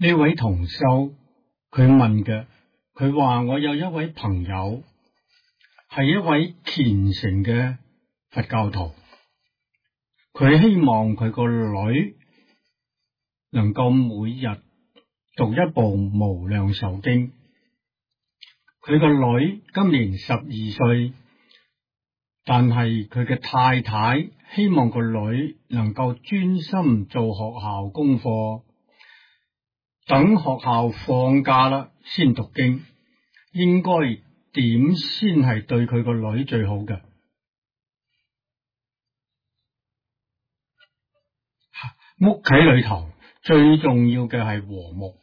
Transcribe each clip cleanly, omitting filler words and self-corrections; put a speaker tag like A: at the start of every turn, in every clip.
A: 呢位同修佢問嘅，佢話我有一位朋友係一位虔誠嘅佛教徒，佢希望佢個女能夠每日讀一部無量壽經。佢個女今年12歲，但係佢嘅太太希望個女能夠專心做學校功課，等學校放假啦先讀經。應該點先係對佢個女最好嘅？屋企裏頭最重要嘅係和睦。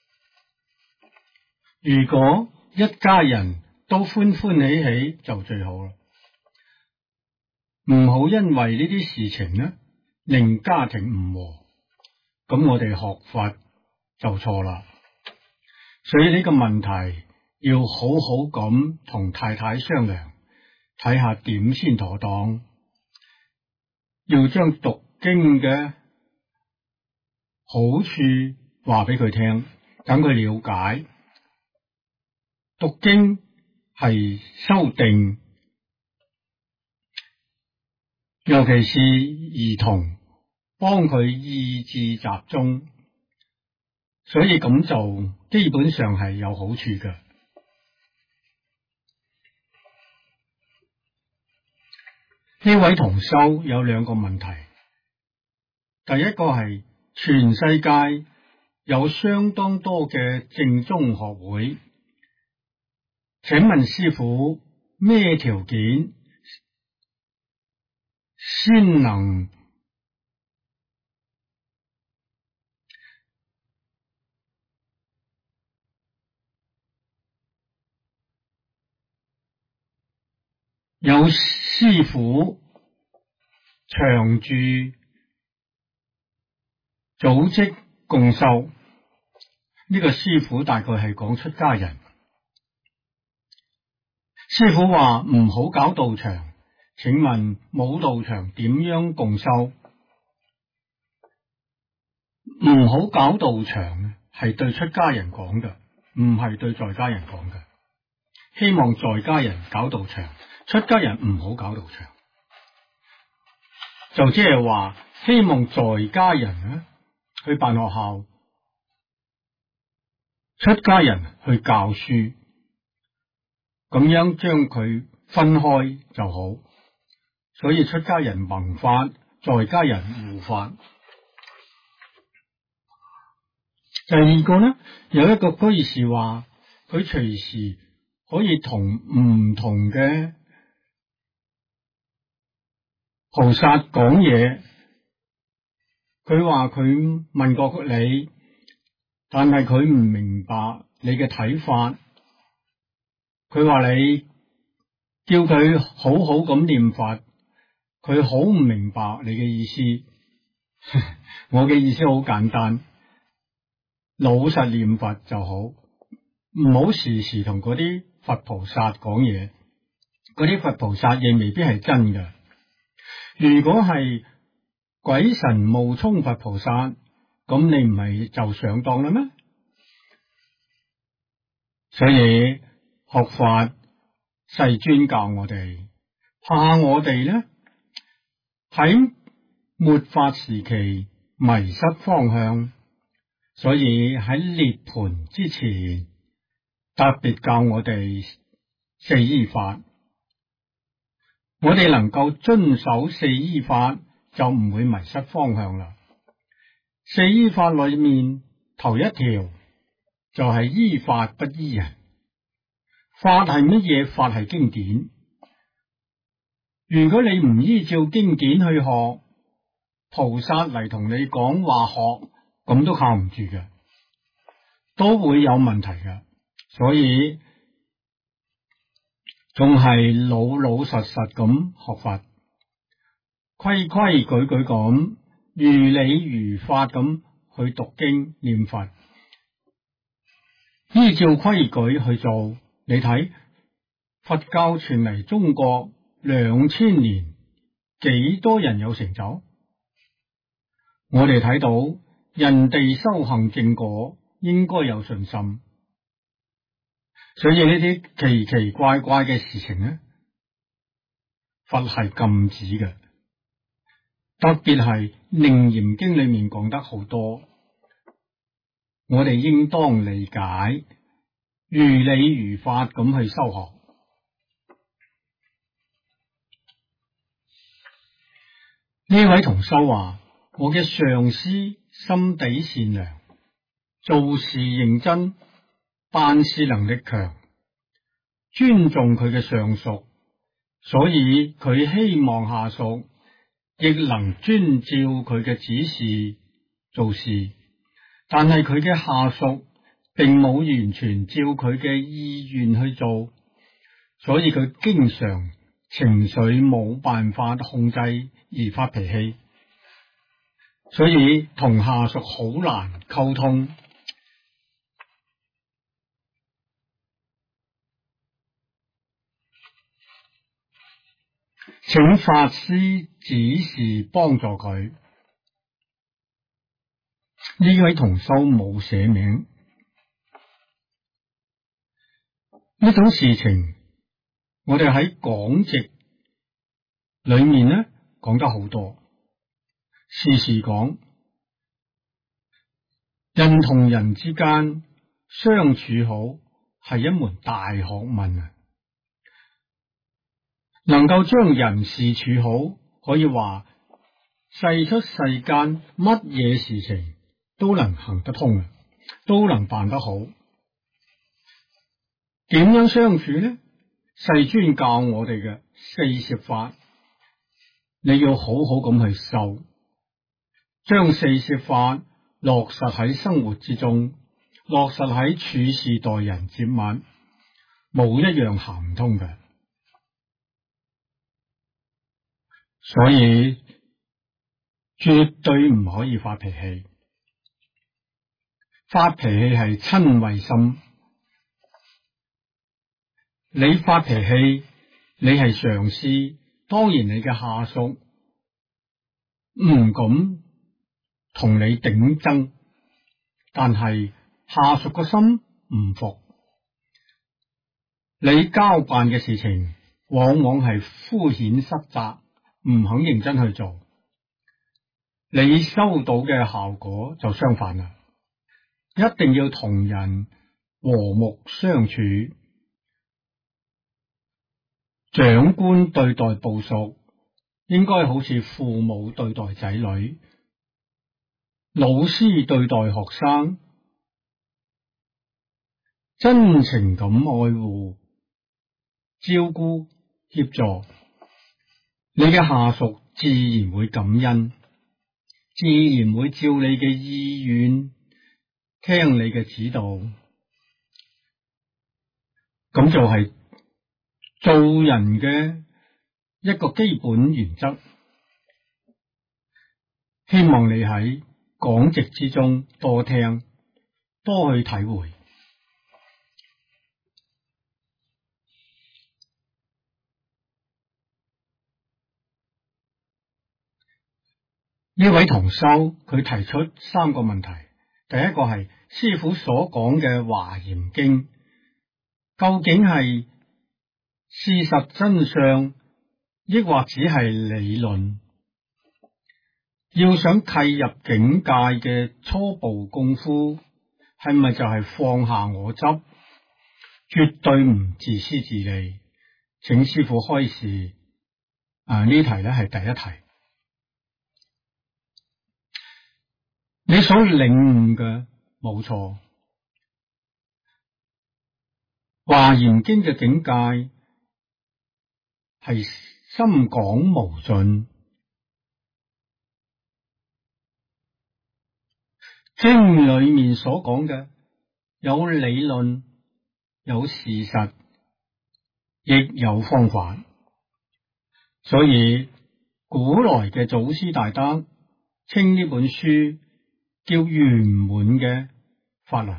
A: 如果一家人都歡歡喜喜就最好啦。唔好因為呢啲事情呢令家庭唔和，咁我哋學佛就錯啦。所以呢個問題要好好咁同太太商量，睇下點先妥當。要將讀經嘅好處話俾佢聽，等佢了解。讀經係修定，尤其是兒童，幫佢意志集中，所以咁做基本上係有好處嘅。呢位同修有兩個問題，第一個係全世界有相當多嘅正宗學會，請問師父咩條件先能有師父長住組織共修？呢個師父大概係講出家人。師父話唔好搞道場，請問冇道場點樣共修？唔好搞道場係對出家人講嘅，唔係對在家人講嘅。希望在家人搞道場，出家人唔好搞道場，就即係話希望在家人去辦學校，出家人去教書，咁樣將佢分開就好。所以出家人弘法，在家人護法。第二個呢，有一個居士話佢隨時可以同唔同嘅菩薩講嘢。佢話佢問過你，但係佢唔明白你嘅睇法。佢話你叫佢好好咁念佛，佢好唔明白你嘅意思。我嘅意思好簡單，老實念佛就好，唔好時時同嗰啲佛菩薩講嘢。嗰啲佛菩薩亦未必係真嘅。如果係鬼神冒充佛菩薩，咁你唔係就上當啦咩？所以學法世尊教我哋，怕我哋呢喺末法時期迷失方向，所以喺涅槃之前特別教我哋四依法。我哋能夠遵守四依法，就唔會迷失方向啦。四依法裏面頭一條就係依法不依人。法係乜嘢？法係經典。如果你唔依照經典去學，菩薩嚟同你講話學，咁都靠唔住嘅，都會有問題嘅。所以仲係老老實實咁學法，規規矩矩咁，如理如法咁去讀經念佛，依照規矩去做。你睇佛教傳嚟中國2000年，幾多人有成就？我哋睇到人哋修行正果， 應該有信心。所以呢啲奇奇怪怪嘅事情呢，佛係禁止嘅。特別係《楞嚴經》裏面講得好多，我哋應當理解，如理如法咁去修學。呢位同修話：我嘅上司心地善良，做事認真，辦事能力強，尊重佢嘅上屬，所以佢希望下屬亦能遵照佢嘅指示做事，但係佢嘅下屬並冇完全照佢嘅意願去做，所以佢經常情緒冇辦法控制而發脾氣，所以同下屬好難溝通。請法師指示幫助佢。呢位同修冇寫名。呢種事情我哋喺講籍裏面呢講得好多，時時講人同人之間相處好係一門大學問啊！能夠將人事處好，可以話世出世間乜嘢事情都能行得通啊，都能辦得好。點樣相處呢？世尊教我哋嘅四攝法，你要好好咁去修，將四攝法落實喺生活之中，落實喺處事待人接物，冇一樣行唔通嘅。所以絕對唔可以發脾氣，發脾氣係瞋恚心。你發脾氣，你係上司，當然你嘅下屬唔敢同你頂爭，但係下屬個心唔服，你交辦嘅事情往往係敷衍失責，唔肯認真去做，你收到嘅效果就相反啦。一定要同人和睦相處，長官對待部屬應該好似父母對待仔女，老師對待學生，真情咁愛護、照顧、協助。你嘅下屬自然會感恩，自然會照你嘅意願，聽你嘅指導。咁就係做人嘅一個基本原則。希望你喺講席之中多聽，多去體會。呢位同修佢提出3個問題，第一個係師父所講嘅華嚴經究竟係事實真相，抑或只係理論？要想契入境界嘅初步功夫，係咪就係放下我執，絕對唔自私自利？請師父開示。呢題咧係第一題。你所領悟嘅冇錯，華嚴經嘅境界係深廣無盡，經裏面所講嘅有理論，有事實，亦有方法，所以古來嘅祖師大德稱呢本書叫圓滿嘅法輪。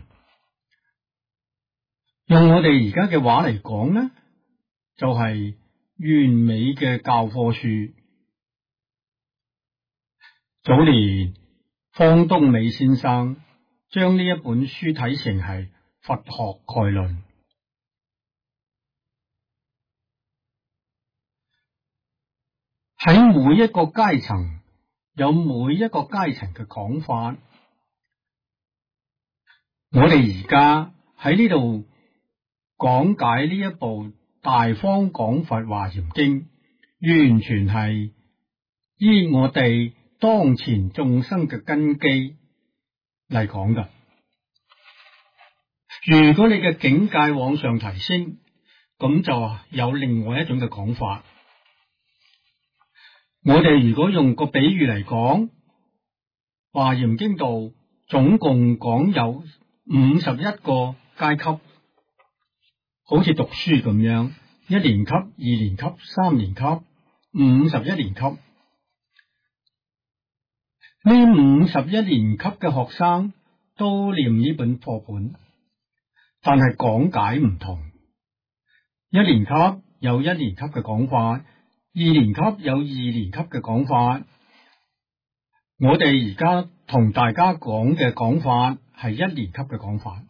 A: 用我哋而家嘅話嚟講呢，就係完美嘅教科書。早年方東美先生將呢一本書睇成係佛學概論。喺每一個階層有每一個階層嘅講法，我哋而家喺呢度講解呢一部大方廣佛華嚴經，完全係依我哋當前眾生嘅根基嚟講㗎。如果你嘅境界往上提升，咁就有另外一種嘅講法。我哋如果用個比喻嚟講，華嚴經度總共講有51個階級，好似讀書咁樣，1年級、2年級、3年級、51年級。呢51年級嘅學生都念呢本課本，但係講解唔同。1年級有1年級嘅講法，2年級有2年級嘅講法。我哋而家同大家講嘅講法係1年級嘅講法，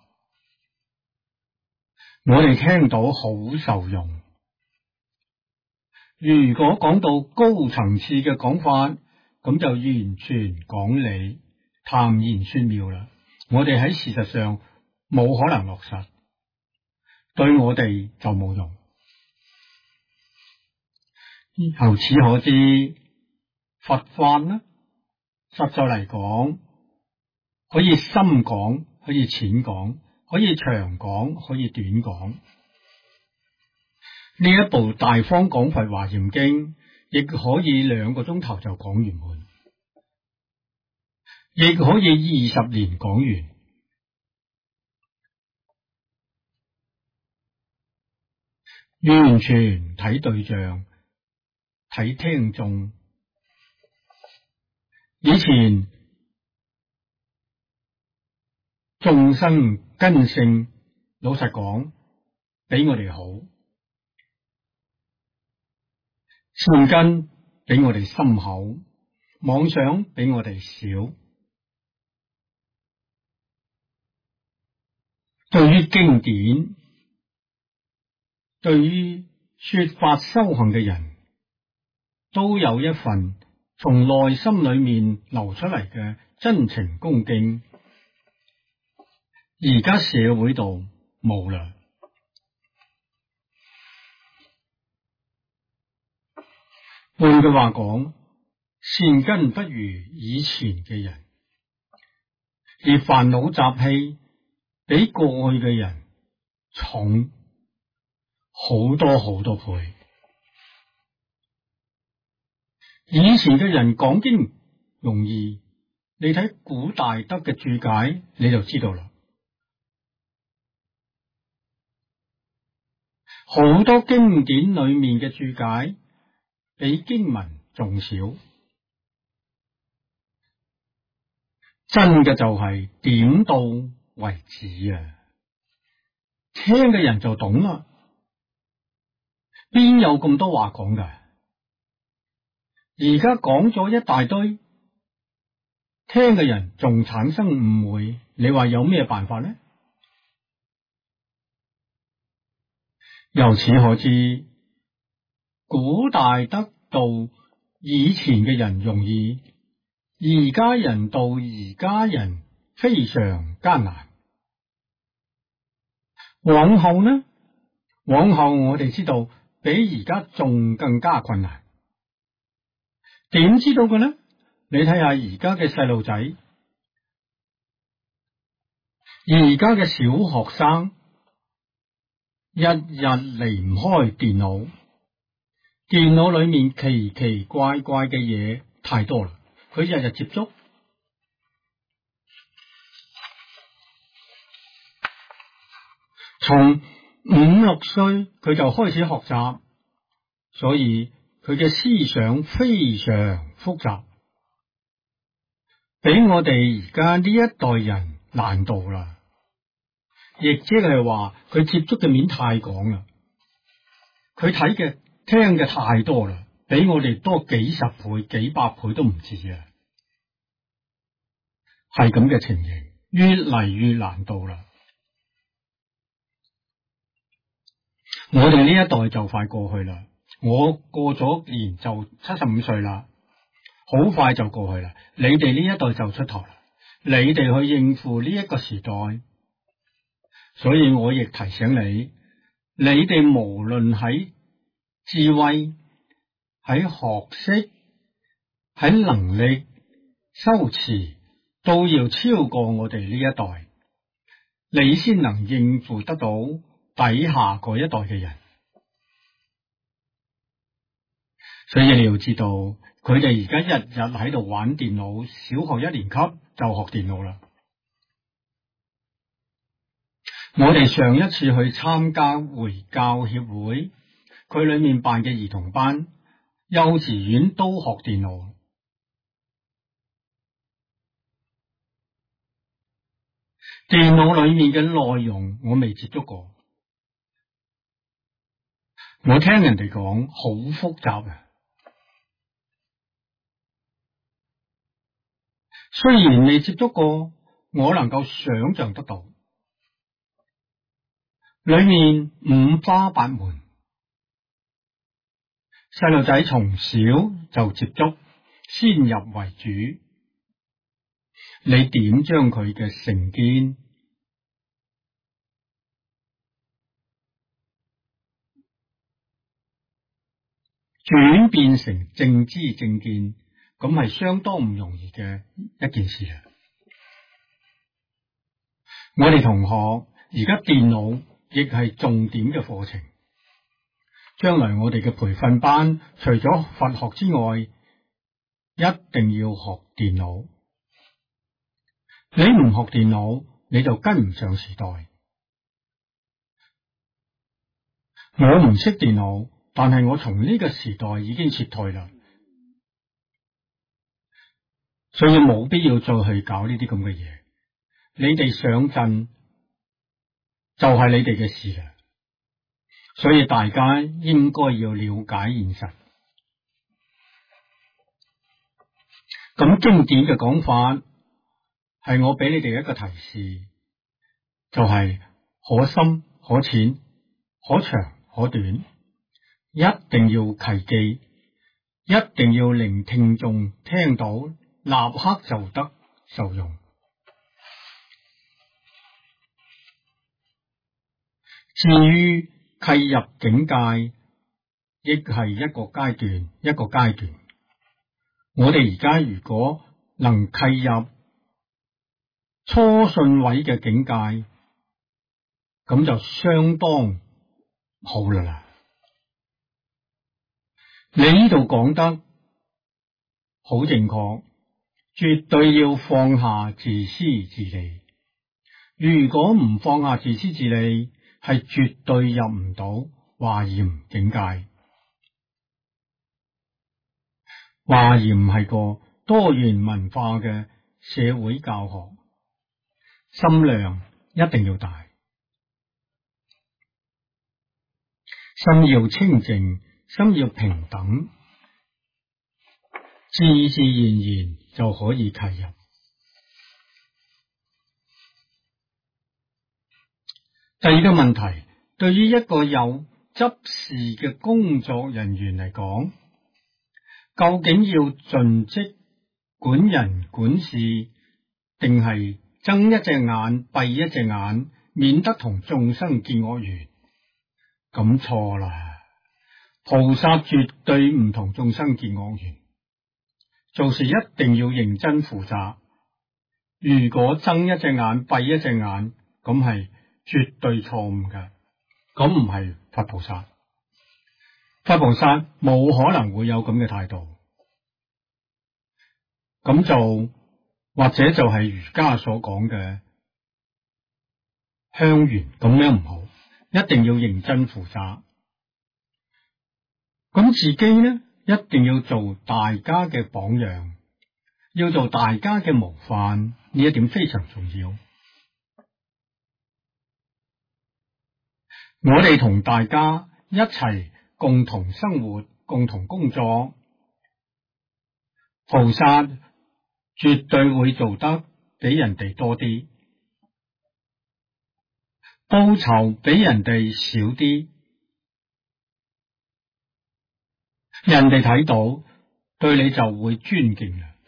A: 我哋聽到好受用。如果講到高層次嘅講法，咁就完全講理，談言說妙啦。我哋喺事實上冇可能落實，對我哋就冇用。由此可知，佛法呢，實在嚟講，可以深講，可以淺講，可以長講，可以短講。呢一部大方廣佛華嚴經，亦可以2個鐘頭就講完滿，亦可以20年講完。完全睇對象，睇聽眾。以前眾生根性，老實講，比我哋好，善根比我哋深厚，妄想比我哋少。對於經典，對於說法修行嘅人，都有一份從內心裏面流出嚟嘅真情恭敬。而家社會度冇啦。換句話講，善根不如以前嘅人，而煩惱習氣比過去嘅人重好多好多倍。以前嘅人講經容易，你睇古大德嘅注解你就知道啦。好多經典裏面嘅注解比經文仲少，真嘅就係點到為止啊！聽嘅人就懂啦，邊有咁多話講㗎？而家講咗一大堆，聽嘅人仲產生誤會，你話有咩辦法呢？由此可知，古大德道以前嘅人容易，而家人道而家人非常艱難。往後呢？往後我哋知道比而家仲更加困難。點知道嘅呢？你睇下而家嘅細路仔，而家嘅小學生，日日離唔開電腦，電腦裏面奇奇怪怪嘅嘢太多啦，佢日日接觸。從5、6歲佢就開始學習，所以佢嘅思想非常複雜，比我哋而家呢一代人難度啦。亦即係話佢接觸嘅面太廣啦，佢睇嘅聽嘅太多啦，比我哋多幾十倍、幾百倍都唔止啊！係咁嘅情形， 越嚟越難度啦。我哋呢一代就快過去啦，我過咗年就75歲啦，好快就過去啦。你哋呢一代就出頭啦，你哋去應付呢一個時代，所以我亦提醒你，你哋無論喺智慧、喺學識、喺能力、修持，都要超過我哋呢一代，你先能應付得到底下嗰一代嘅人。所以你要知道，佢哋而家日日喺度玩電腦，小學1年級就學電腦啦。我哋上一次去參加回教協會，佢裏面辦嘅兒童班，幼稚園都學電腦。電腦裏面嘅內容我未接觸過，我聽人哋講好複雜啊。雖然未接觸過，我能夠想象得到，裏面五花八門，細路仔從小就接觸，先入為主，你點將佢嘅成見轉變成正知正見，咁係相當唔容易嘅一件事啊！我哋同學而家電腦亦係重點嘅課程，將來我哋嘅培訓班除咗佛學之外，一定要學電腦。你唔學電腦，你就跟唔上時代。我唔識電腦，但係我從呢個時代已經撤退啦，所以冇必要再去搞呢啲咁嘅嘢。你哋上陣就係你哋嘅事啦，所以大家應該要了解現實。咁經典嘅講法係我俾你哋一個提示，就係可深可淺，可長可短，一定要契機，一定要令聽眾聽到，立刻就得受用。至於契入境界，亦係一個階段一個階段。我哋而家如果能契入初信位嘅境界，咁就相當好啦。你呢度講得好正確，絕對要放下自私自利。如果唔放下自私自利，係絕對入唔到華嚴境界。華嚴係個多元文化嘅社會教學，心量一定要大，心要清淨，心要平等，自自然然就可以契入。第二個問題，對於一個有執事嘅工作人員嚟講，究竟要盡職管人管事，定係睜一隻眼閉一隻眼，免得同眾生結惡緣？咁錯啦！菩薩絕對唔同眾生結惡緣，做事一定要認真負責。如果睜一隻眼閉一隻眼，咁係絕對錯誤嘅，咁唔係佛菩薩。佛菩薩冇可能會有咁嘅態度，咁就或者就係儒家所講嘅鄉緣，咁樣唔好，一定要認真負責。咁自己呢，一定要做大家嘅榜樣，要做大家嘅模範，呢一點非常重要。我哋同大家一齊共同生活，共同工作，菩薩絕對會做得比人哋多啲， 報酬比人哋少啲，人哋睇到對你就會尊敬啦。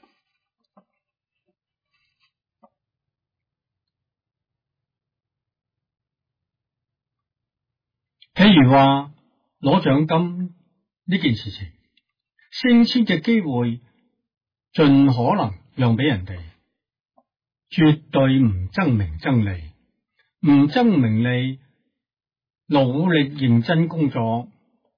A: 譬如話攞獎金呢件事情，升遷嘅機會盡可能讓俾人哋，絕對唔爭名爭利，唔爭名利，努力認真工作，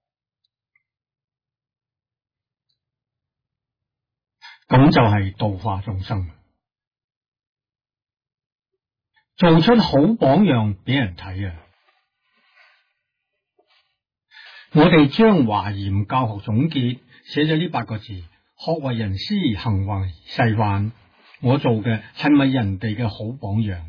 A: 咁就係度化眾生，做出好榜樣俾人睇啊！我哋將華嚴教學總結寫咗呢8個字：學為人師，行為示範。我做嘅係咪人哋嘅好榜樣？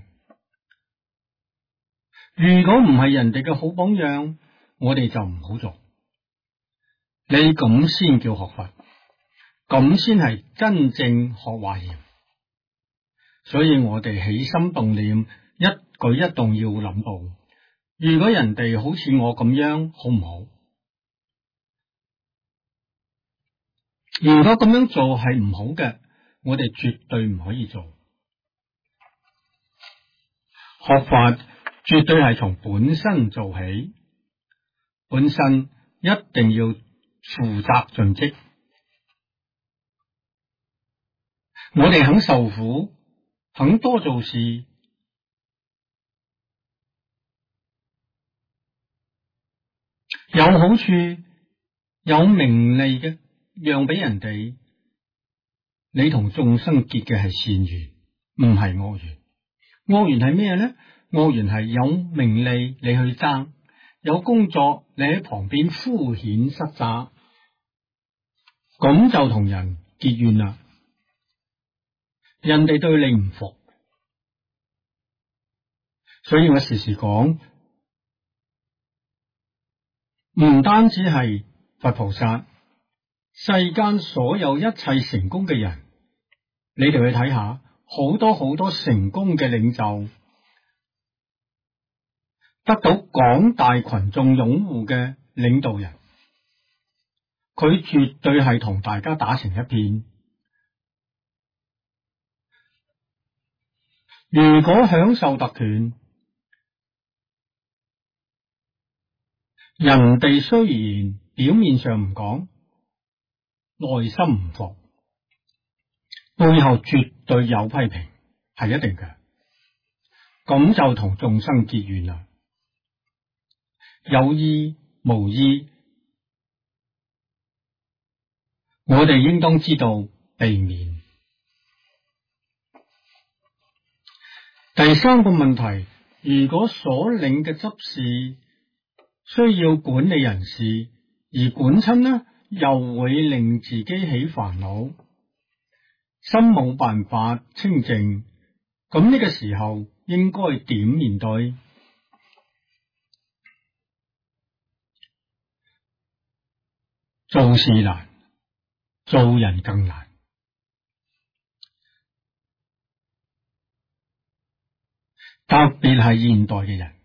A: 如果唔係人哋嘅好榜樣，我哋就唔好做。你咁先叫學佛，咁先係真正學華嚴。所以我哋起心動念，一舉一動要諗到，如果人哋好似我咁樣，好唔好？如果咁樣做係唔好嘅，我哋絕對唔可以做。學法絕對係從本身做起，本身一定要負責盡職。我哋肯受苦，肯多做事，有好處、有名利嘅，讓俾人哋。你同眾生結嘅係善緣，唔係惡緣。惡緣係咩呢？惡緣係有名利你去爭，有工作你喺旁邊敷衍塞責，咁就同人結怨啦。人哋對你唔服，所以我時時講，唔單止係佛菩薩，世間所有一切成功嘅人，你哋去睇下，好多好多成功嘅領袖，得到廣大群眾擁護嘅領導人，佢絕對係同大家打成一片。如果享受特權，人哋雖然表面上唔講，內心唔服，背後絕對有批評，係一定嘅。咁就同眾生結怨啦。有意無意，我哋應當知道避免。第3個問題，如果所領嘅執事需要管理人事，而管親呢，又會令自己起煩惱，心冇辦法清靜，咁呢個時候應該點面對？做事難，做人更難。特別係現代嘅人，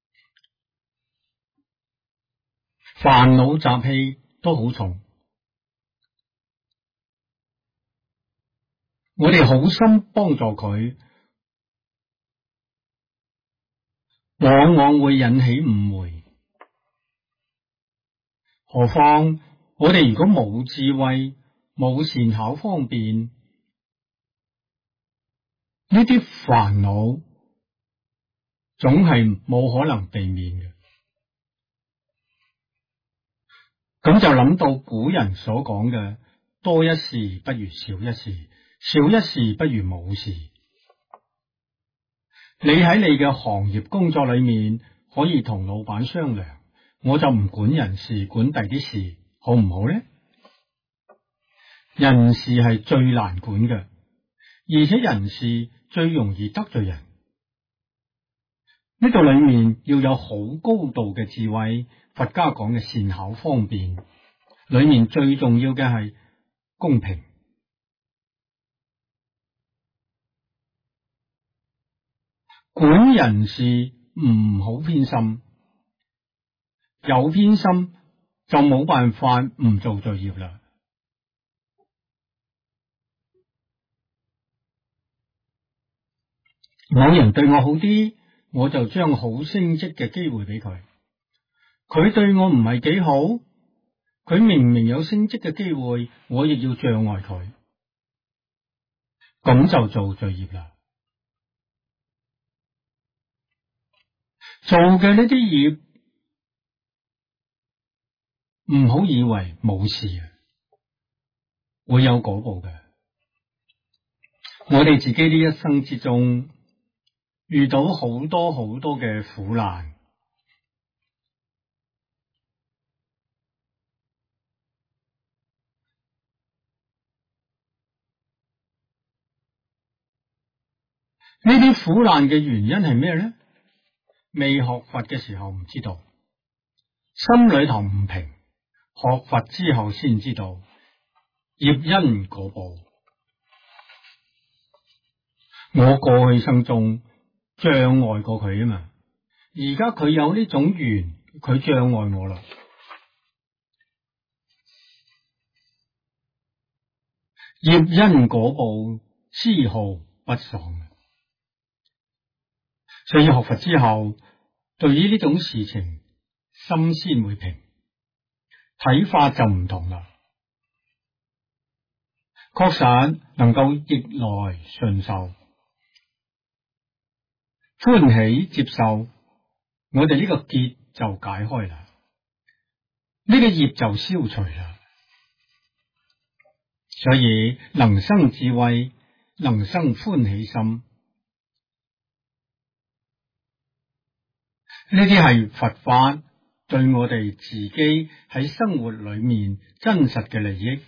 A: 煩惱習氣都好重。我哋好心幫助佢，往往會引起誤會。何況我哋如果冇智慧、冇善巧方便，呢啲煩惱總係冇可能避免嘅。咁就諗到古人所講嘅，多一事不如少一事，少一事不如冇事。你喺你嘅行業工作裏面可以同老闆商量，我就唔管人事，管第啲事，好唔好呢？人事係最難管嘅，而且人事最容易得罪人。呢度裏面要有好高度嘅智慧，佛家講嘅善巧方便，裏面最重要嘅係公平。管人事唔好偏心，有偏心就冇辦法唔做罪業啦。某人對我好啲，我就將好升職嘅機會俾佢。佢對我唔係幾好，佢明明有升職嘅機會，我亦要障礙佢，咁就做罪業啦。做嘅呢啲業，唔好以為冇事啊，會有果報嘅。我哋自己呢一生之中，遇到好多好多嘅苦難，呢啲苦難嘅原因係咩呢？未學佛嘅時候唔知道，心裏頭唔平，學佛之後先知道業因果報。我過去生中障礙過佢啊嘛，而家佢有呢種緣，佢障礙我啦。業因果報，絲毫不爽。所以學佛之後，對於呢種事情，心先會平，睇法就唔同啦。確實能夠逆來順受，歡喜接受，我哋呢個結就解開啦，呢個業就消除啦。所以能生智慧，能生歡喜心，呢啲係佛法對我哋自己喺生活裏面真實嘅利益。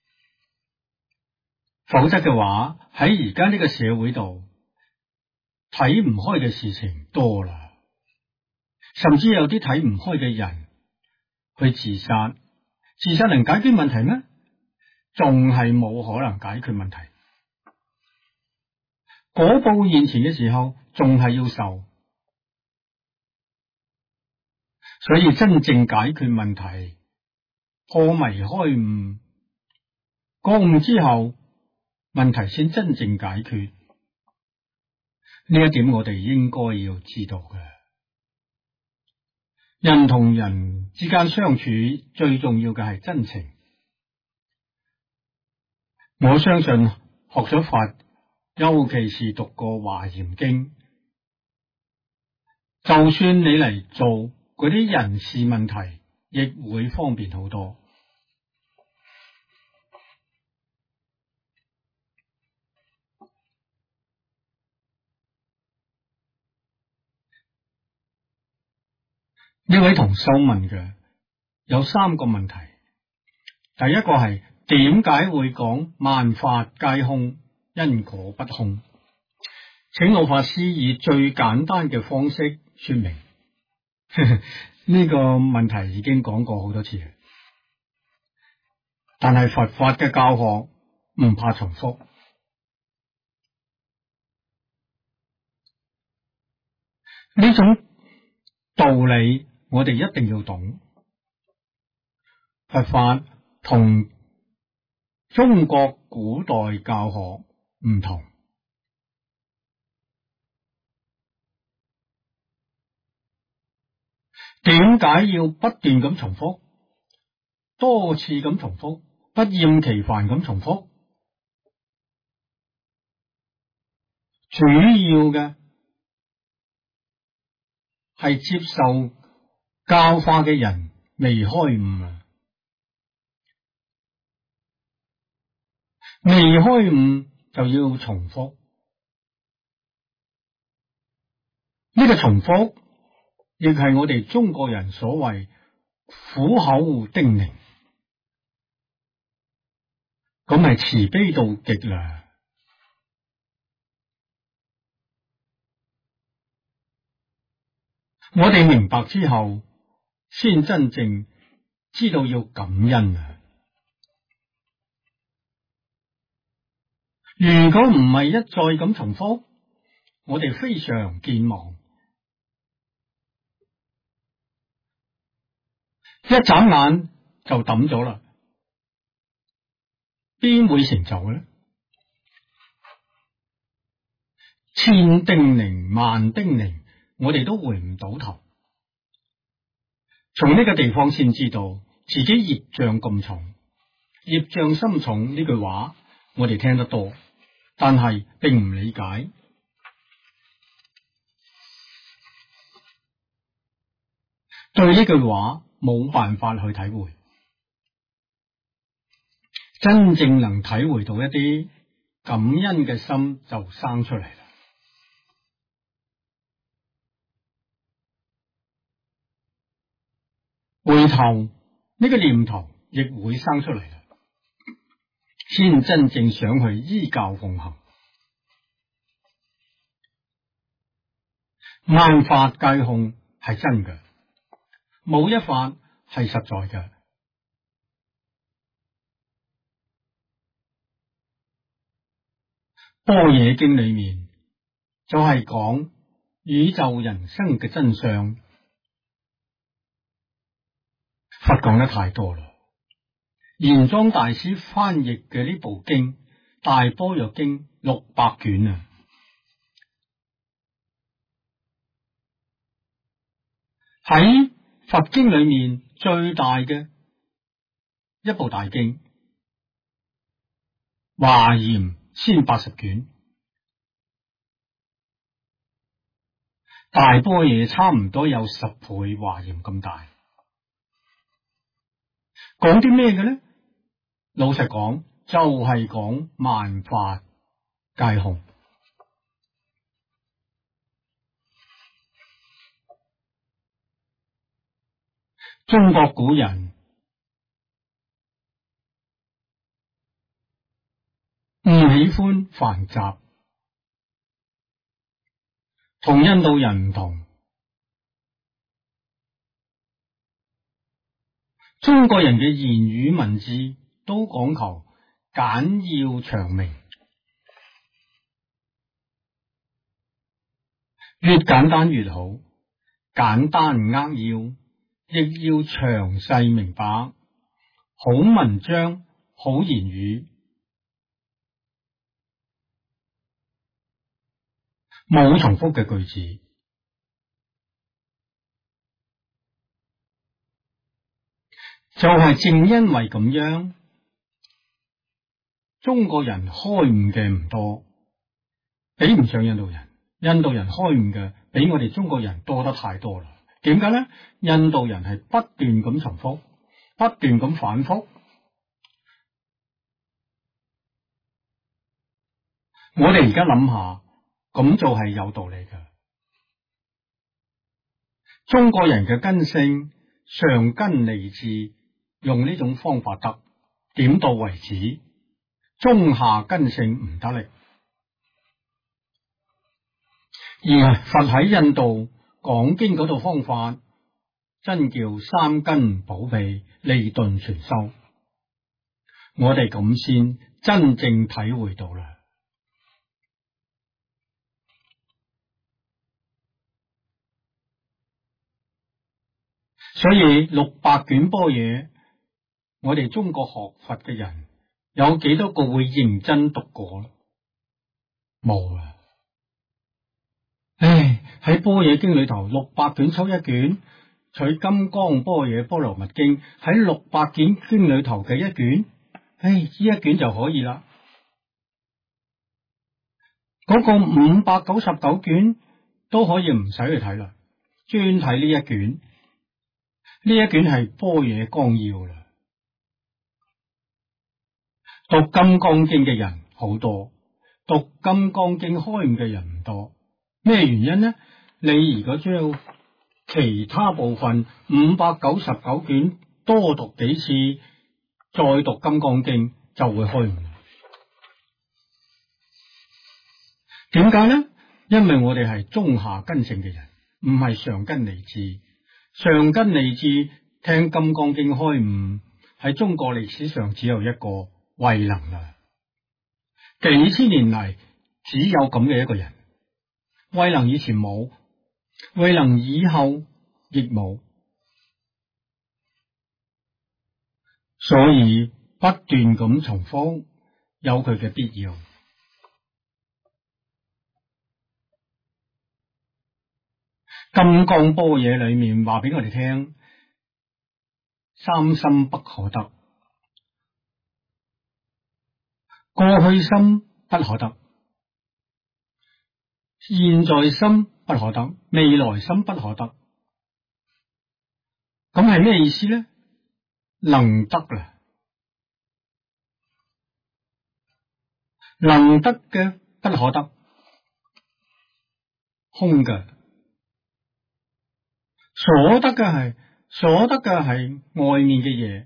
A: 否則嘅話，喺而家呢個社會度睇唔開嘅事情多啦，甚至有啲睇唔開嘅人去自殺，自殺能解決問題咩？仲係冇可能解決問題。果報現前嘅時候，仲係要受。所以真正解決問題，破迷開悟，覺悟之後，問題先真正解決。呢一點我哋應該要知道嘅。人同人之間相處，最重要嘅係真情。我相信學咗法，尤其是讀過《華嚴經》，就算你嚟做嗰啲人事問題，亦會方便好多。呢位同修問嘅有3個問題。第一個係點解會講萬法皆空，因果不空？請老法師以最簡單嘅方式說明。呢個問題已經講過好多次，但係佛法嘅教學唔怕重複。呢種道理我哋一定要懂。佛法同中國古代教學唔同。點解要不斷咁重複，多次咁重複，不厭其煩咁重複？主要嘅係接受教化嘅人未開悟啊，未開悟就要重複。呢個重複亦係我哋中國人所謂苦口叮嚀，咁係慈悲到極啦。我哋明白之後，先真正知道要感恩啊！如果唔係一再咁重複，我哋非常健忘， 一眨眼就抌咗啦，邊會成就嘅呢？千叮嚀萬叮嚀，我哋都回唔到頭。從呢個地方先知道自己業障咁重，業障深重呢句話我哋聽得多，但係並唔理解。對呢句話冇辦法去體會，真正能體會到一啲感恩嘅心就生出嚟啦。回頭呢個念頭亦會生出嚟啦，先真正想去依教奉行。萬法皆空係真嘅，冇一法係實在嘅。般若經裏面就係講宇宙人生嘅真相。佛講得太多啦，玄奘大師翻譯嘅呢部經《大般若經》600卷啊，喺佛經裏面最大嘅一部大經，華嚴先80卷，大般若差唔多有10倍華嚴咁大。講啲咩嘅呢？老實講，就係講萬法皆空。中國古人唔喜歡繁雜，同印度人唔同。中國人嘅言語文字都講求簡要長明，越簡單越好，簡單唔扼要，亦要詳細明白，好文章，好言語，冇重複嘅句子。就係正因為咁樣，中國人開悟嘅唔多，比唔上印度人。印度人開悟嘅比我哋中國人多得太多啦。點解呢？印度人係不斷咁重複，不斷咁反覆。我哋而家諗下，咁就係有道理嘅。中國人嘅根性上根利智，用呢種方法得，點到為止，中下根性唔得力。而佛喺印度講經嗰套方法，真叫三根補備，利鈍全收。我哋咁先真正體會到啦。所以600卷般若，我哋中國學佛嘅人有幾多個會認真讀過？冇啊！唉，喺般若經裏頭600卷抽一卷，取金剛般若波羅蜜經喺600卷經裏頭嘅一卷，唉，呢一卷就可以啦。嗰個599卷都可以唔使去睇啦，專睇呢一卷。呢一卷係般若光耀啦。讀金剛經嘅人好多，讀金剛經開悟嘅人唔多。咩原因呢？你如果將其他部分599卷多讀幾次，再讀金剛經就會開悟。點解呢？因為我哋係中下根性嘅人，唔係上根利智。上根利智聽金剛經開悟，喺中國歷史上只有一個慧能啦。幾千年嚟只有咁嘅一個人。慧能以前冇，慧能以後亦冇。 所以不斷咁重複有佢嘅必要。金剛般若裏面話俾我哋聽，三心不可得，過去心不可得，現在心不可得，未來心不可得。咁係咩意思呢？能得啦，能得嘅不可得，空嘅。所得嘅係外面嘅嘢。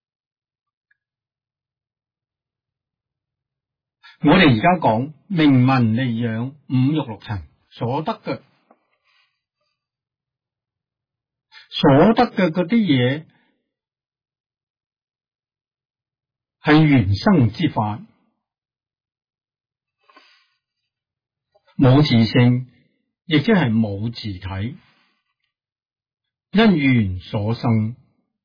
A: 我哋而家講名聞利養五欲六塵所得嘅，所得嘅嗰啲嘢係緣生之法，冇自性，亦即係冇自體，因緣所生。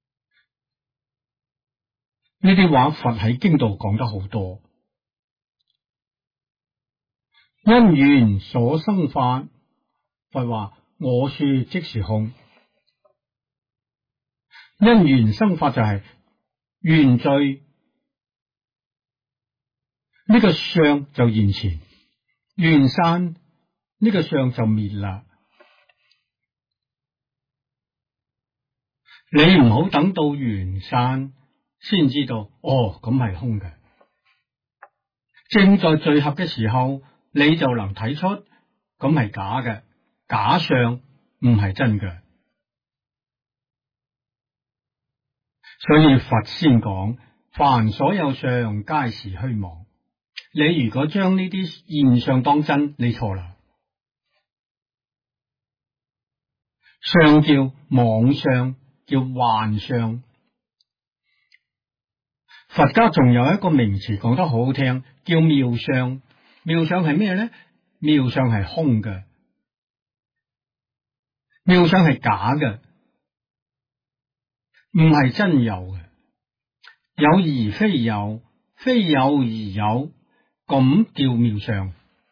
A: 呢啲話佛喺經度講得好多。因緣所生法，佛話我說即是空。因緣生法就係緣聚，呢個相就現前；緣散，呢個相就滅啦。你唔好等到緣散先知道，哦，咁係空嘅。正在聚合嘅時候，你就能睇出咁係假嘅，假相唔係真嘅。所以佛先講，凡所有相，皆是虛妄。你如果將呢啲現象當真，你錯啦。相叫妄相，叫幻相。佛家仲有一個名詞講得好好聽，叫妙相。妙相係咩呢？妙相係空嘅，妙相係假嘅，唔係真有嘅，有而非有，非有而有，咁叫妙相。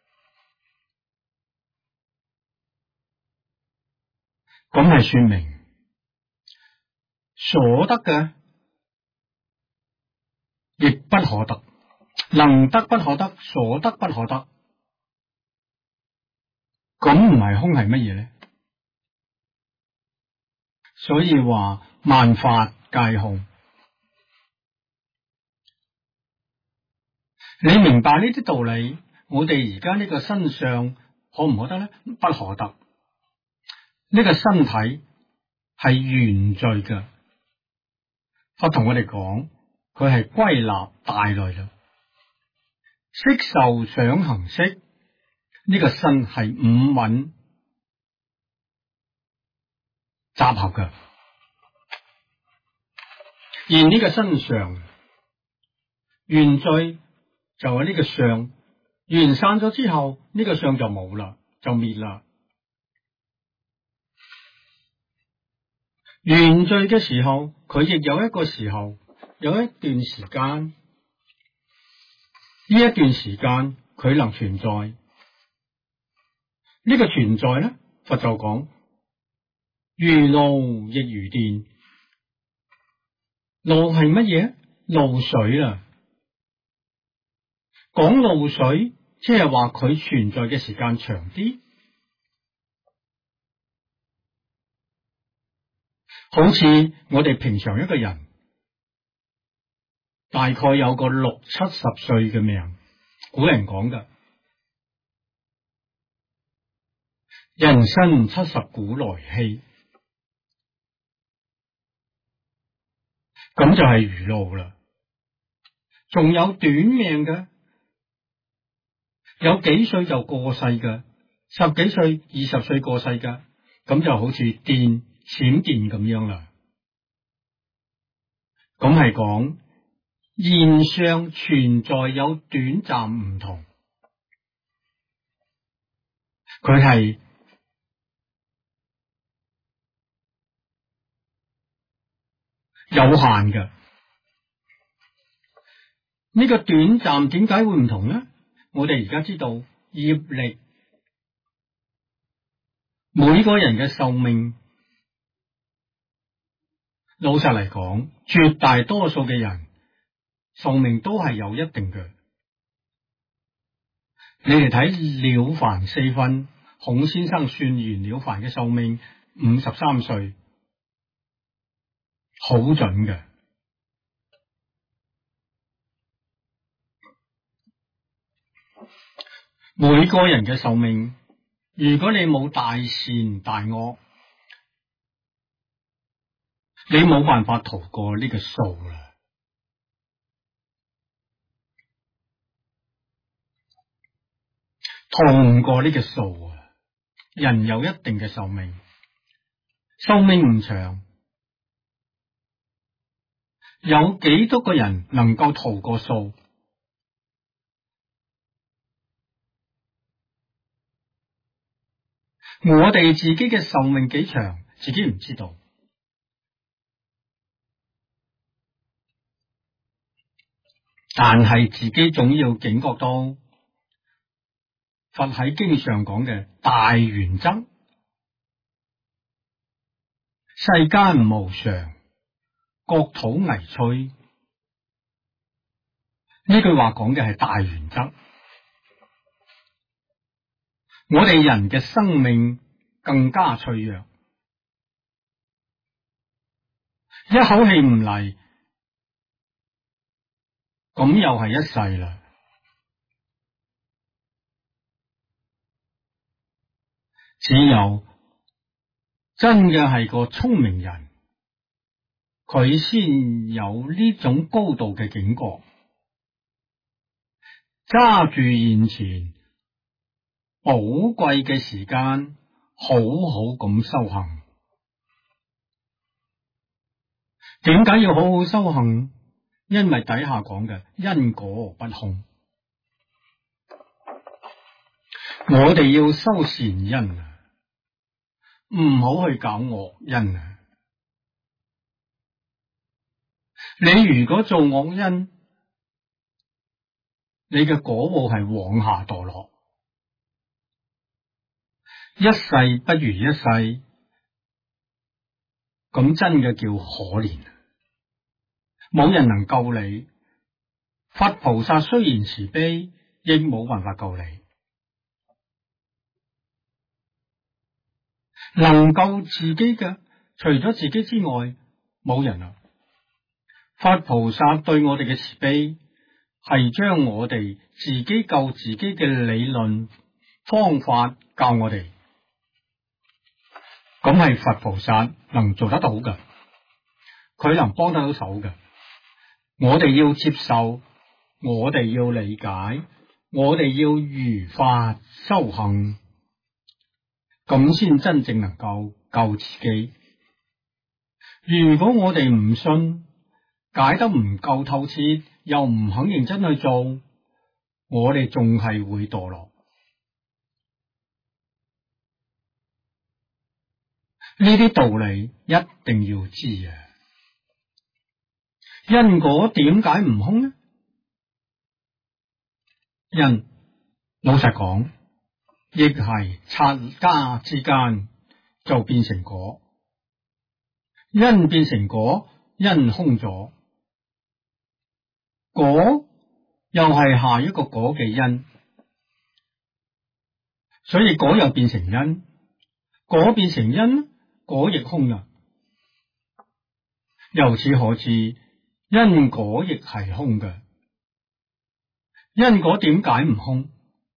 A: 咁係說明所得嘅亦不可得，能得不可得，所得不可得。咁唔係空係乜嘢呢？所以話萬法皆空。你明白呢啲道理，我哋而家呢個身相可唔可得呢？不可得。呢個身體係緣聚嘅，佛同我哋講，佢係歸納大類啦。色受想行識，呢個身係五蘊集合嘅，而呢個身上緣聚就係呢個相，緣散咗之後，呢個相就冇啦，就滅啦。緣聚嘅時候，佢亦有一個時候，有一段時間，呢一段時間佢能存在。呢個存在咧，佛就講如露亦如電。露係乜嘢？露水啦。講露水，即係話佢存在嘅時間長啲。好似我哋平常一個人，大概有個60、70歲嘅命，古人講噶，人生70古來稀，咁就係如露啦。仲有短命嘅，有幾歲就過世嘅，10幾歲、20歲過世嘅，咁就好似電閃電咁樣啦。咁係講現象存在有短暫唔同，佢係有限嘅。 呢個短暫點解會唔同呢？我哋而家知道業力，每個人嘅壽命，老實嚟講，絕大多數嘅人壽命都係有一定嘅。你哋睇了凡四訓，孔先生算完了凡嘅壽命53歲，好準嘅。每個人嘅壽命，如果你冇大善大惡，你冇辦法逃過呢個數啦。逃唔過呢個數啊！人有一定嘅壽命，壽命唔長，有幾多個人能夠逃過數？我哋自己嘅壽命幾長，自己唔知道。但係自己總要警覺到佛喺經上講嘅大原則，世間無常，國土危摧。呢句話講嘅係大原則。我哋人嘅生命更加脆弱，一口氣唔嚟，咁又係一世啦。只有真嘅係個聰明人，佢先有呢種高度嘅警覺，揸住現前寶貴嘅時間，好好咁修行。點解要好好修行？因為底下講嘅因果不空，我哋要修善因啊，唔好去搞惡因啊。你如果做惡因，你嘅果報係往下墮落，一世不如一世，咁真嘅叫可憐，冇人能救你。佛菩薩雖然慈悲，亦冇辦法救你。能救自己嘅，除咗自己之外，冇人啦。佛菩薩對我哋嘅慈悲，係將我哋自己救自己嘅理論方法教我哋，咁係佛菩薩能做得到嘅，佢能幫得到手嘅。我哋要接受，我哋要理解，我哋要如法修行，咁先真正能夠救自己。如果我哋唔信，解得唔夠透徹，又唔肯認真去做，我哋仲係會墮落。呢啲道理一定要知啊！因果點解唔空呢？因老實講，亦係剎那之間就變成果，因變成果，因空咗，果又係下一個果嘅因，所以果又變成因，果變成因，果亦空啊！由此可知，因果亦係空嘅。因果點解唔空？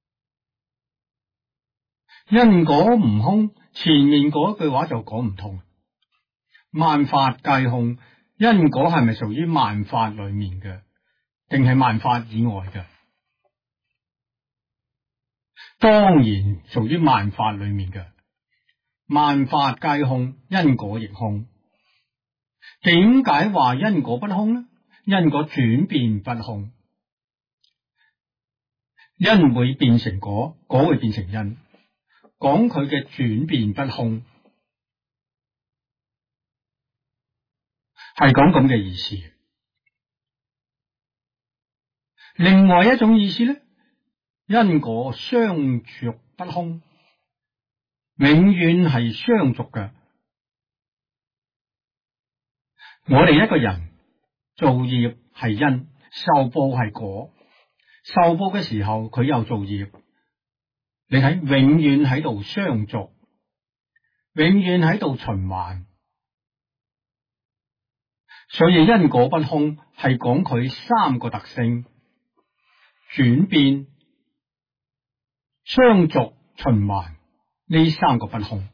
A: 因果唔空，前面嗰句話就講唔通。萬法皆空，因果係咪屬於萬法裏面嘅，定係萬法以外嘅？當然屬於萬法裏面嘅。萬法皆空，因果亦空。點解話因果不空呢？因果轉變不空，因會變成果，果會變成因。講佢嘅轉變不空，係講咁嘅意思。 另外一種意思咧，因果相續不空，永遠係相續嘅。我哋一個人做業係因，受報係果。受報嘅時候佢又做業，你睇永遠喺度相續，永遠喺度循環。所以因果不空係講佢三個特性：轉變、相續、循環，呢三個不空。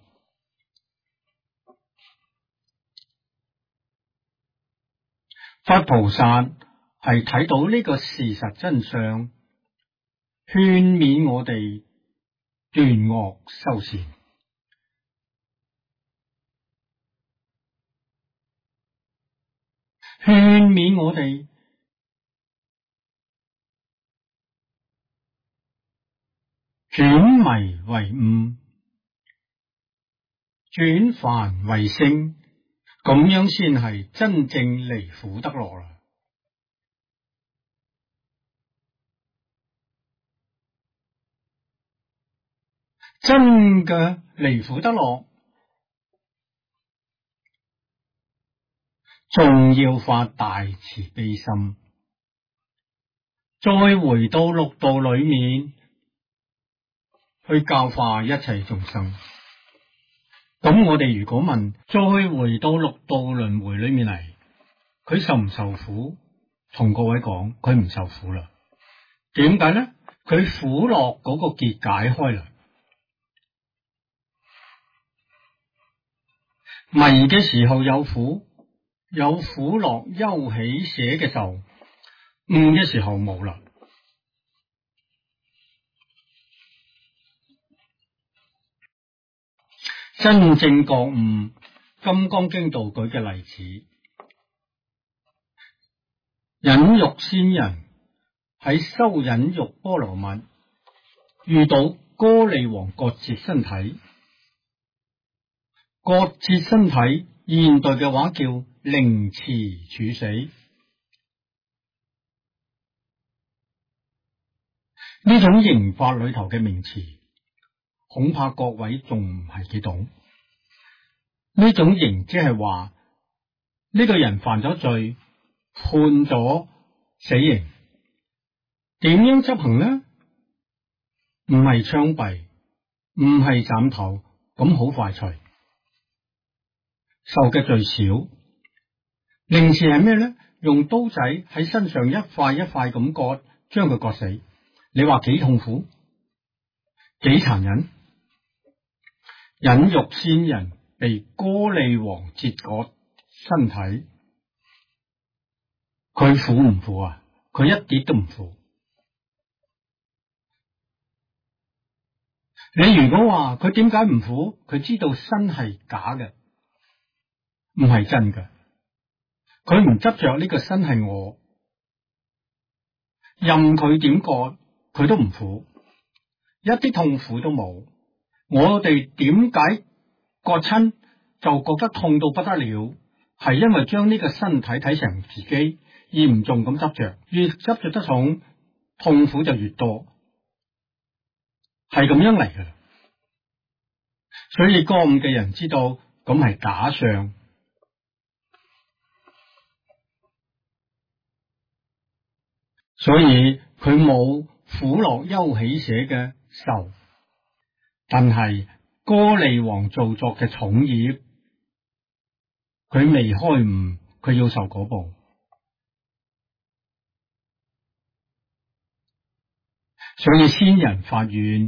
A: 佛菩薩係睇到呢個事實真相，勸勉我哋斷惡修善，勸勉我哋轉迷為悟，轉凡為聖，咁樣先係真正離苦得樂啦。真嘅離苦得樂，仲要發大慈悲心，再回到六道裏面去教化一切眾生。咁我哋如果問，再回到六道輪迴裏面嚟，佢受唔受苦？同各位講，佢唔受苦啦。點解咧？佢苦樂嗰個結解開啦。迷嘅時候有苦，有苦樂憂喜捨嘅受；悟嘅時候冇啦。真正覺悟，《金剛經》度舉嘅例子，忍辱仙人喺修忍辱波羅蜜，遇到歌利王割截身體。割截身體，現代嘅話叫凌遲處死。呢種刑法裏頭嘅名詞，恐怕各位仲唔係幾懂。呢種刑即係話呢個人犯咗罪，判咗死刑，點樣執行呢？唔係槍斃，唔係斬頭，咁好快脆。受嘅最少。凌遲係咩咧？用刀仔喺身上一塊一塊咁割，將佢割死。你話幾痛苦，幾殘忍？忍辱仙人被歌利王截割身體，佢苦唔苦啊？佢一啲都唔苦。你如果話佢點解唔苦？佢知道身係假嘅，唔係真嘅。佢唔執着呢個身係我，任佢點割，佢都唔苦，一啲痛苦都冇。我哋點解割親就覺得痛到不得了？係因為將呢個身體睇成自己，嚴重咁執着，越執着得重，痛苦就越多，係咁樣嚟嘅。所以覺悟嘅人知道咁係假相，所以佢冇苦樂憂喜捨嘅受。但係歌利王造作嘅重業，佢未開悟，佢要受果報。所以仙人發願，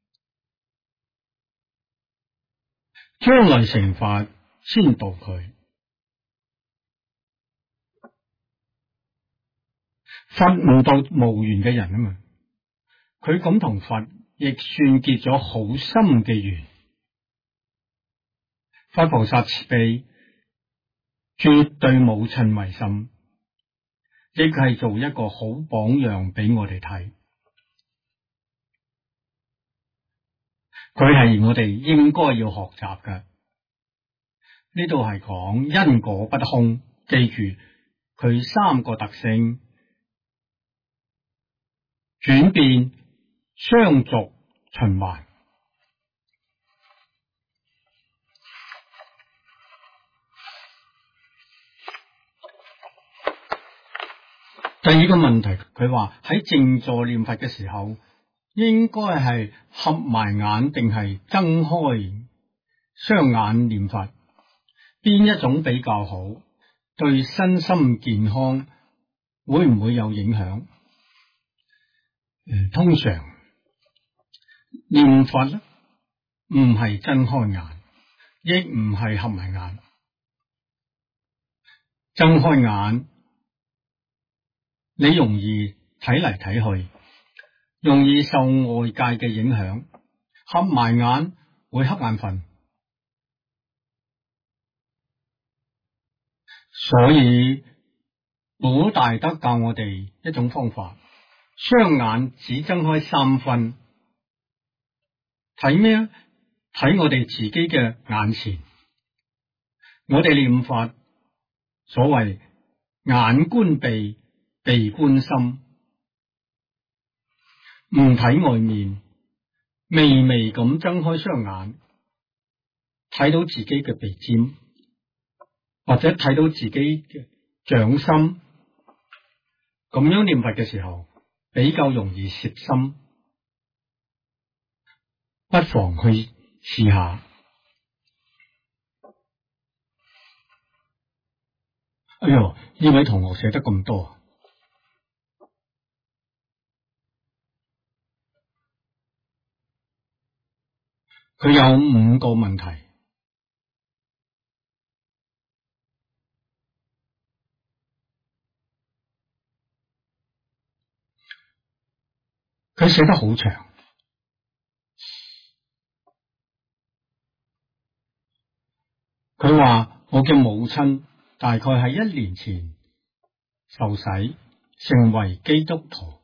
A: 將來成佛先度佢。佛唔度無緣嘅人啊嘛，佢咁同佛亦算結咗好深嘅緣。佛菩薩慈悲，絕對冇嗔恚心，亦係做一個好榜樣俾我哋睇。佢係我哋應該要學習嘅。呢度係講因果不空，記住佢三個特性： 轉變相續循環。第二個問題，佢話喺靜坐念佛嘅時候，應該係合埋眼定係睜開雙眼念佛？邊一種比較好？對身心健康會唔會有影響？通常念佛咧，唔係睜開眼，亦唔係合埋眼。睜開眼，你容易睇嚟睇去，容易受外界嘅影響；合埋眼會瞌眼瞓。所以古大德教我哋一種方法，雙眼只睜開3分，睇咩啊？睇我哋自己嘅眼前。我哋念佛，所謂眼觀鼻，鼻觀心，唔睇外面，微微咁睜開雙眼，睇到自己嘅鼻尖，或者睇到自己嘅掌心，咁樣念佛嘅時候比較容易攝心，不妨去試下。哎喲，呢位同學寫得咁多，佢有5個問題。佢寫得好長。佢話我嘅母親大概係1年前受洗成為基督徒，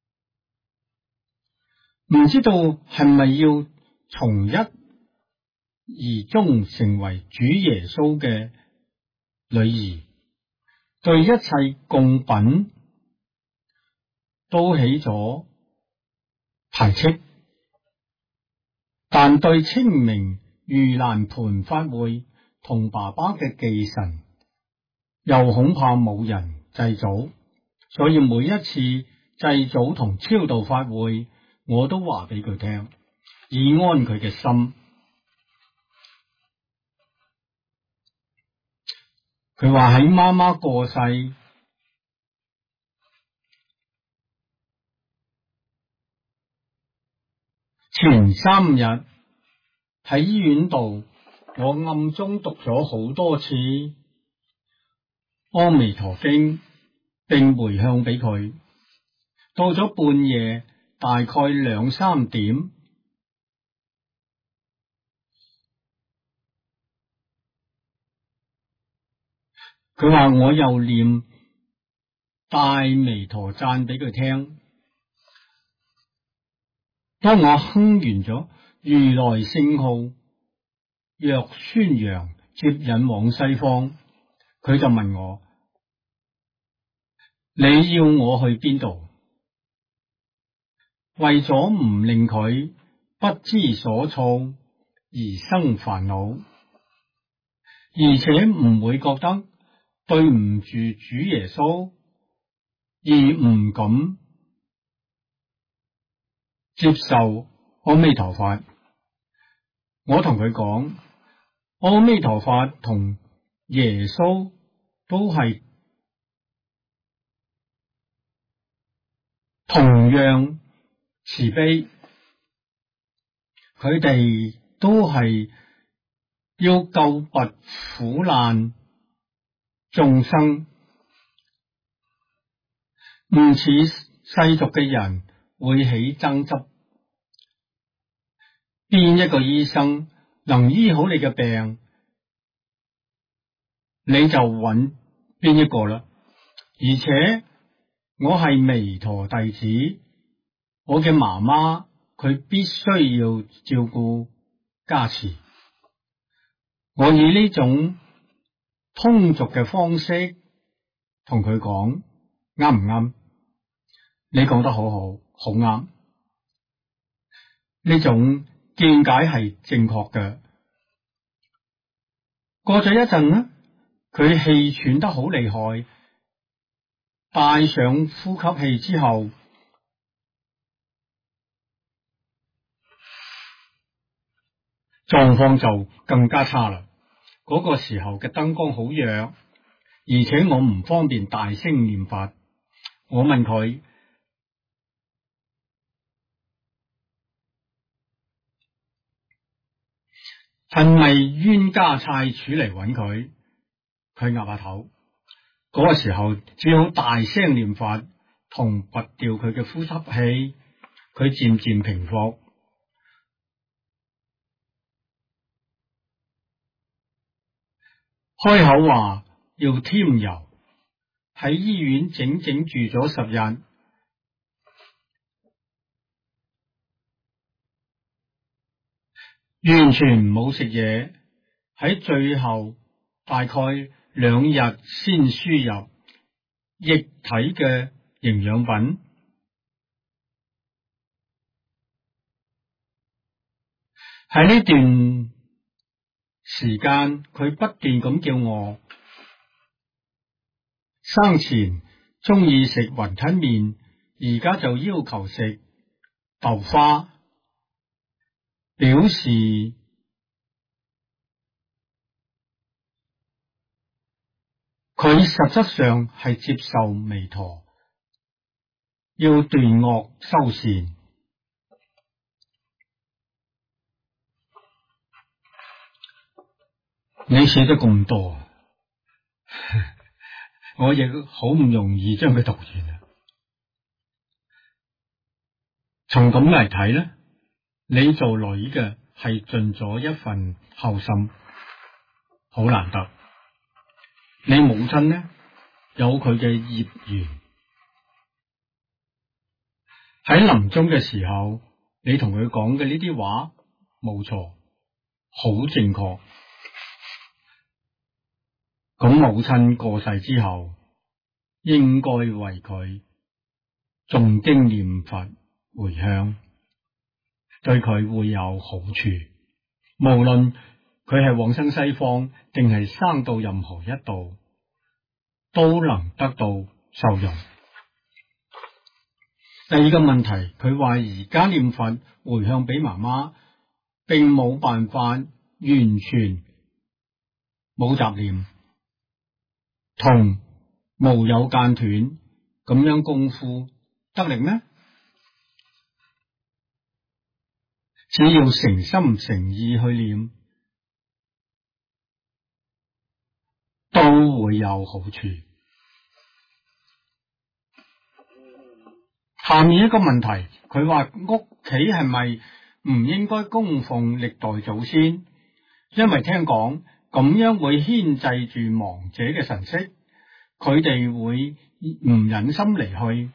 A: 唔知道係咪要從一而終成為主耶穌嘅女兒，對一切供品都起咗排斥，但對清明盂蘭盆法會同爸爸嘅忌神又恐怕冇人祭祖，所以每一次祭祖同超度法會，我都話俾佢聽，以安佢嘅心。佢話喺媽媽過世前3日喺醫院度，我暗中讀咗好多次《阿彌陀經》，並回向俾佢。到咗半夜，大概2、3點，佢話我又念大彌陀讚俾佢聽。當我哼完咗如來聖號，若宣揚接引往西方，佢就問我：你要我去邊度？為咗唔令佢不知所措而生煩惱，而且唔會覺得對唔住主耶穌而唔敢接受阿彌陀法，我同佢講，阿彌陀法同耶穌都係同樣慈悲，佢哋都係要救拔苦難眾生，唔似世俗嘅人會起爭執。邊一個醫生能醫好你嘅病，你就揾邊一個啦。而且我係彌陀弟子，我嘅媽媽佢必須要照顧加持。我以呢種通俗嘅方式同佢講，啱唔啱？你講得好好， 好啱，呢種見解係正確嘅。過咗一陣呢，佢氣喘得好厲害，戴上呼吸器之後，狀況就更加差啦。嗰個時候嘅燈光好弱，而且我唔方便大聲念佛。我問佢係咪冤家差處嚟揾佢？佢岌下頭。嗰個時候只好大聲念佛，同拔掉佢嘅呼吸器。佢漸漸平復，開口話要添油，喺醫院整整住咗10日，完全冇食嘢。喺最後大概2日先輸入液體嘅營養品。喺呢段時間，佢不斷咁叫我。生前中意食雲吞麵，而家就要求食豆花，表示佢實質上係接受彌陀，要斷惡修善。你寫得咁多，我亦好唔容易將佢讀完啊。從咁嚟睇咧，你做女嘅係盡咗一份孝心，好難得。你母親呢，有佢嘅業緣。喺臨終嘅時候，你同佢講嘅呢啲話冇錯，好正確。咁母親過世之後，應該為佢誦經念佛回向，對佢會有好處。無論佢係往生西方定係生到任何一度，都能得到受用。第二個問題，佢話而家念佛回向俾媽媽，並冇辦法完全冇雜念，同無有間斷，咁樣功夫得力咩？只要誠心誠意去念，都會有好處。下面一個問題，佢話屋企係咪唔應該供奉歷代祖先？因為聽講咁樣會牽制住亡者嘅神識，佢哋會唔忍心離去。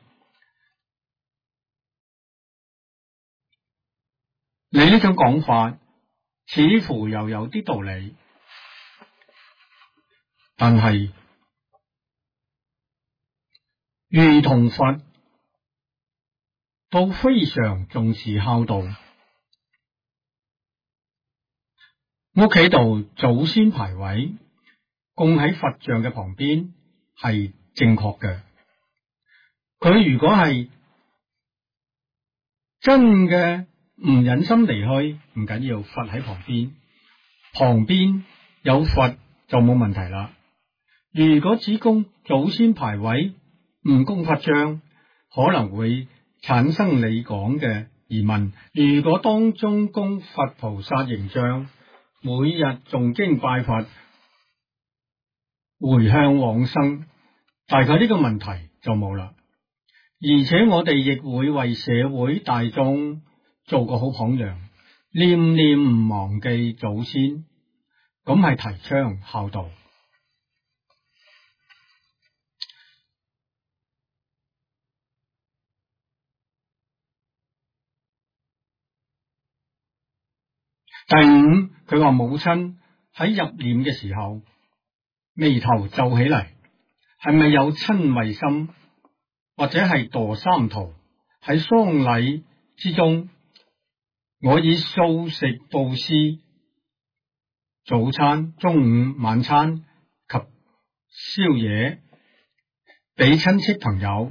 A: 你呢種講法似乎又有啲道理，但係儒同佛都非常重視孝道，屋企度祖先牌位供喺佛像嘅旁邊係正確嘅。佢如果係真嘅唔忍心離去，唔緊要，佛喺旁邊，旁邊有佛就冇問題啦。如果只供祖先牌位，唔供佛像，可能會產生你講嘅疑問。如果當中供佛菩薩形象，每日誦經拜佛，回向往生，大概呢個問題就冇啦。而且我哋亦會為社會大眾做個好榜樣，念念唔忘記祖先，咁係提倡孝道。第五，佢話母親喺入殮嘅時候眉頭皺起嚟，係咪有瞋恚心，或者係墮三途， 喺喪禮之中，我以素食布施，早餐、中午、晚餐及宵夜俾親戚朋友，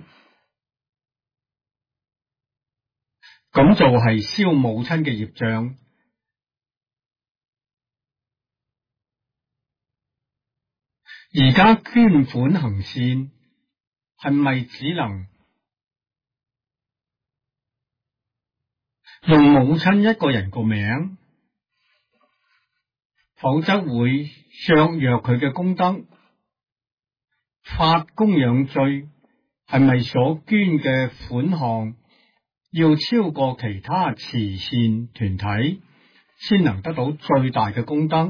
A: 咁就係燒母親嘅業障。而家捐款行善，係咪只能用母親一個人個名，否則會削弱佢嘅功德？發供養罪係咪所捐嘅款項要超過其他慈善團體，先能得到最大嘅功德？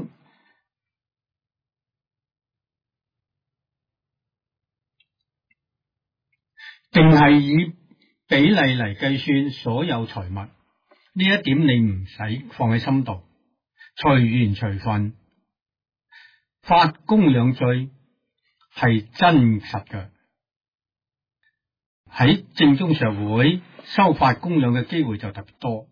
A: 定係以比例嚟計算所有財物？呢一點你唔使放喺心度，隨緣隨分。發供養罪係真實嘅，喺正宗社會收發供養嘅機會就特別多。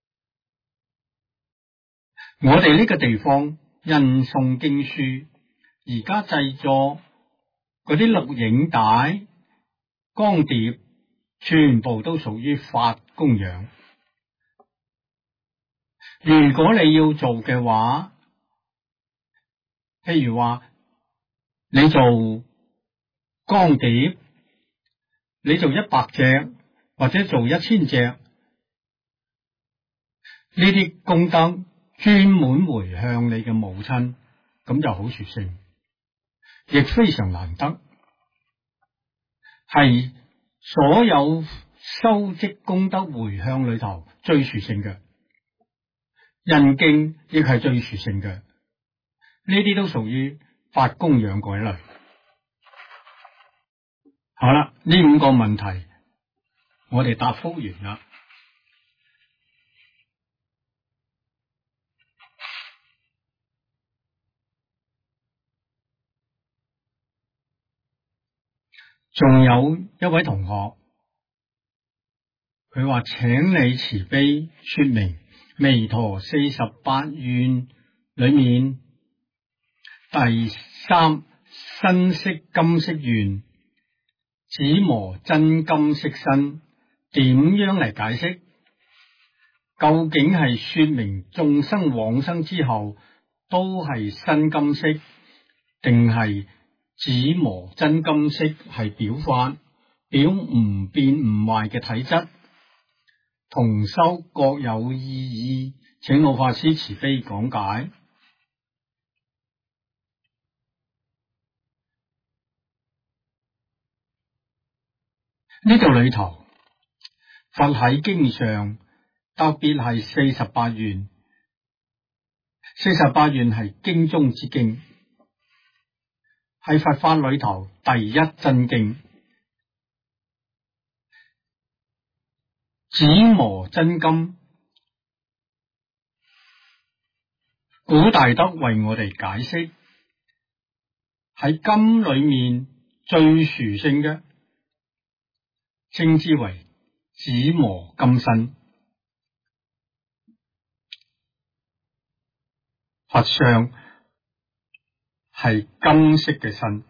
A: 我哋呢個地方印誦經書，而家製作嗰啲錄影帶、光碟，全部都屬於發供養。如果你要做嘅話，譬如話你做光碟，你做100隻或者做1000隻，呢啲功德專門回向你嘅母親，咁就好殊勝，亦非常難得，係所有修積功德回向裏頭最殊勝嘅。印經亦係最殊勝嘅，呢啲都屬於發供養嗰一類。好啦，呢5個問題我哋答覆完啦。仲有一位同學，佢話請你慈悲說明彌陀48願裏面第3身色金色願，指磨真金色身，點樣嚟解釋？究竟係說明眾生往生之後都係身金色，定係指磨真金色係表法，表唔變唔壞嘅體質？同修各有意義，請老法師慈悲講解。呢度裏頭，佛喺經上特別係48願，48願係經中之經，係佛法裏頭第一真經。指磨真金，古大德為我哋解釋，喺金裏面最殊勝嘅，稱之為指磨金身。佛像係金色嘅身，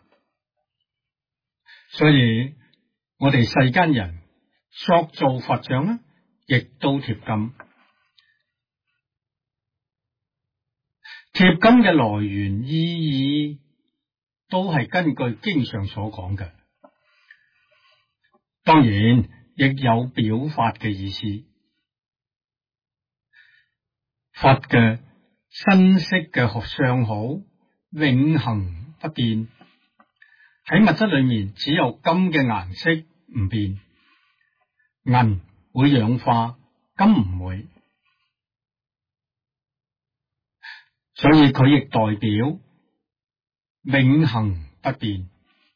A: 所以我哋世間人塑造佛像呢，亦都貼金。貼金嘅來源意義都係根據經上所講嘅，當然亦有表法嘅意思。佛嘅身色嘅相好永恆不變，喺物質裏面只有金嘅顏色唔變。銀會氧化，金唔會，所以佢亦代表永恆不變。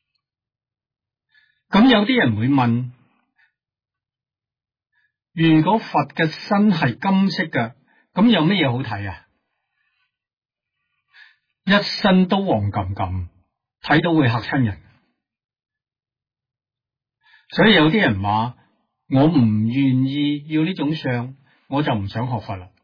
A: 咁有啲人會問，如果佛嘅身係金色嘅，咁有咩嘢好睇啊？一身都黃冚冚，睇到會嚇親人。所以有啲人話我唔願意要呢種相，我就唔想學佛啦。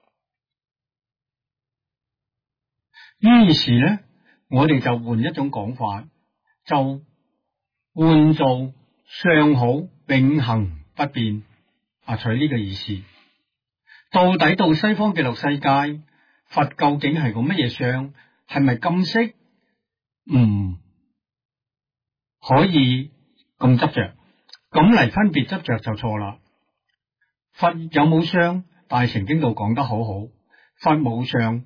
A: 於是咧，我哋就換一種講法，就換做相好永恆不變，取呢個意思。到底到西方極樂世界，佛究竟係個乜嘢相？係咪禁色？唔可以咁執着，咁嚟分別執着就錯啦。佛有冇相？大乘經度講得好好，佛冇相。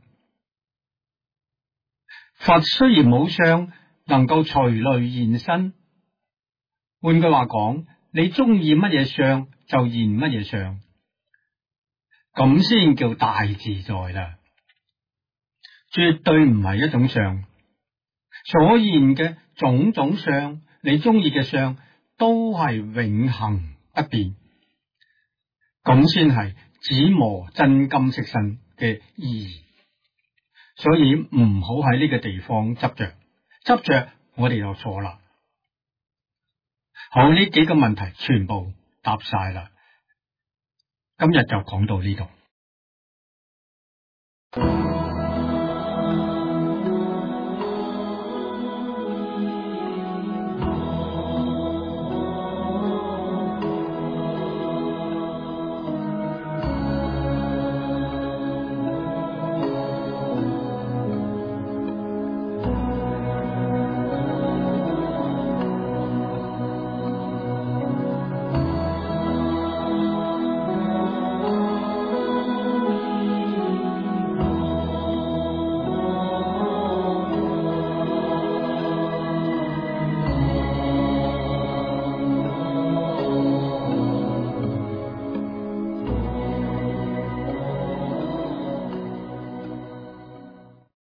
A: 佛雖然冇相，能夠隨類現身。換句話講，你中意乜嘢相就現乜嘢相，咁先叫大自在啦。絕對唔係一種相，所現嘅種種相，你中意嘅相都係永恆不變，咁先係只磨真金色身嘅意義。所以唔好喺呢個地方執着我哋就錯啦。好，呢幾個問題全部答晒啦，今日就講到呢度。